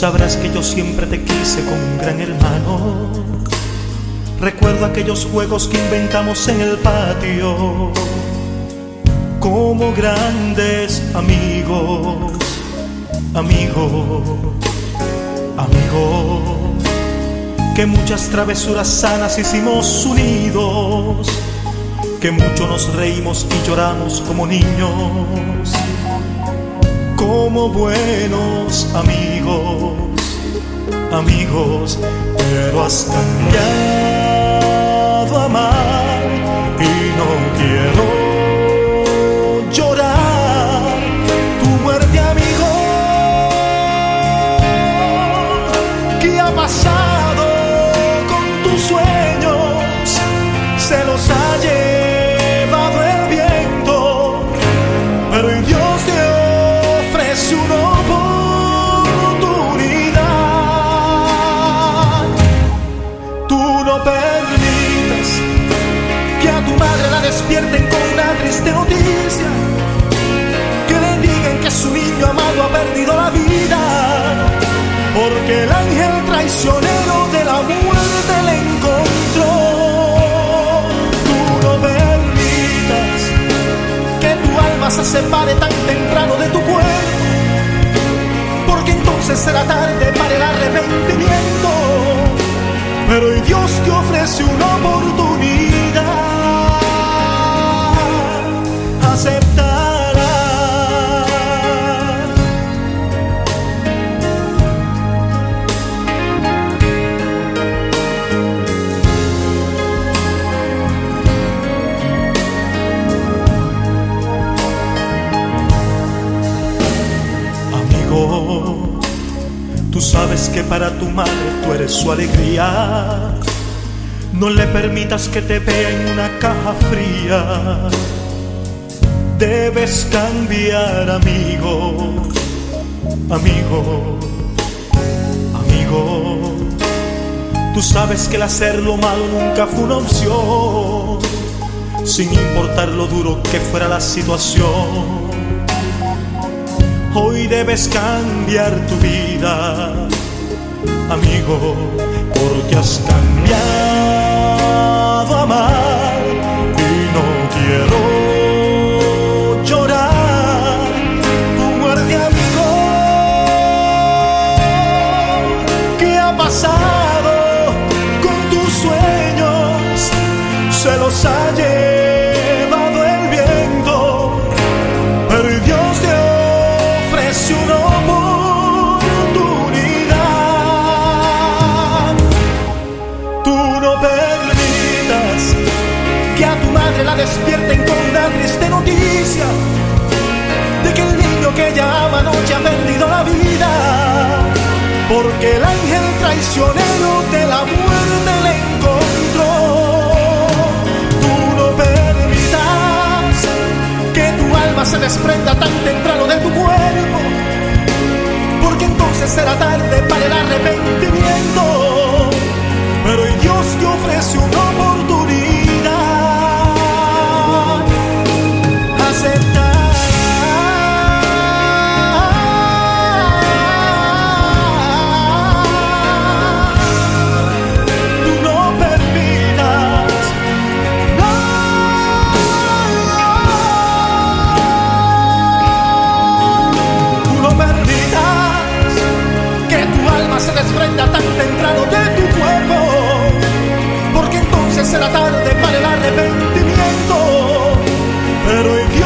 sabrás que yo siempre te quise como un gran hermano. Recuerdo aquellos juegos que inventamos en el patio, como grandes amigos, amigos, amigos, que muchas travesuras sanas hicimos unidos, que mucho nos reímos y lloramos como niños, como buenos amigos, amigos. Pero has cambiado a amar y no quiero llorar tu muerte, amigo. ¿Qué ha pasado con tus sueños? Se los ha llevado el viento, pero Dios te ofrece una oportunidad. Tú no permitas que a tu madre la despierten con una triste noticia, que le digan que su niño amado ha perdido la vida, porque el ángel traicionero de la muerte le encontró. Tú no permitas que tu alma se separe tan temprano de tu cuerpo, porque entonces será tarde para el arrepentimiento. Pero hoy Dios te ofrece una oportunidad, aceptará. Amigo, tú sabes que para tu madre tú eres su alegría. No le permitas que te vea en una caja fría. Debes cambiar, amigo, amigo, amigo. Tú sabes que el hacer lo malo nunca fue una opción, sin importar lo duro que fuera la situación. Hoy debes cambiar tu vida, amigo, porque has cambiado a amar y no quiero llorar tu muerte, amigo. ¿Qué ha pasado con tus sueños? Se los ha llevado el viento, pero Dios te ofrece una oportunidad. Tú no permitas que a tu madre la despierten con una triste noticia, de que el niño que ella ama anoche ha perdido la vida, porque el ángel traicionero de la muerte le encontró. Tú no permitas que tu alma se desprenda tan temprano de tu cuerpo, porque entonces será tarde para el arrepentimiento. Pero hoy Dios te ofrece una oportunidad, aceptar. Tú no permitas, no. Tú no permitas que tu alma se desprenda tan temprano de tu cuerpo, porque entonces será tarde para el arrepentimiento. Pero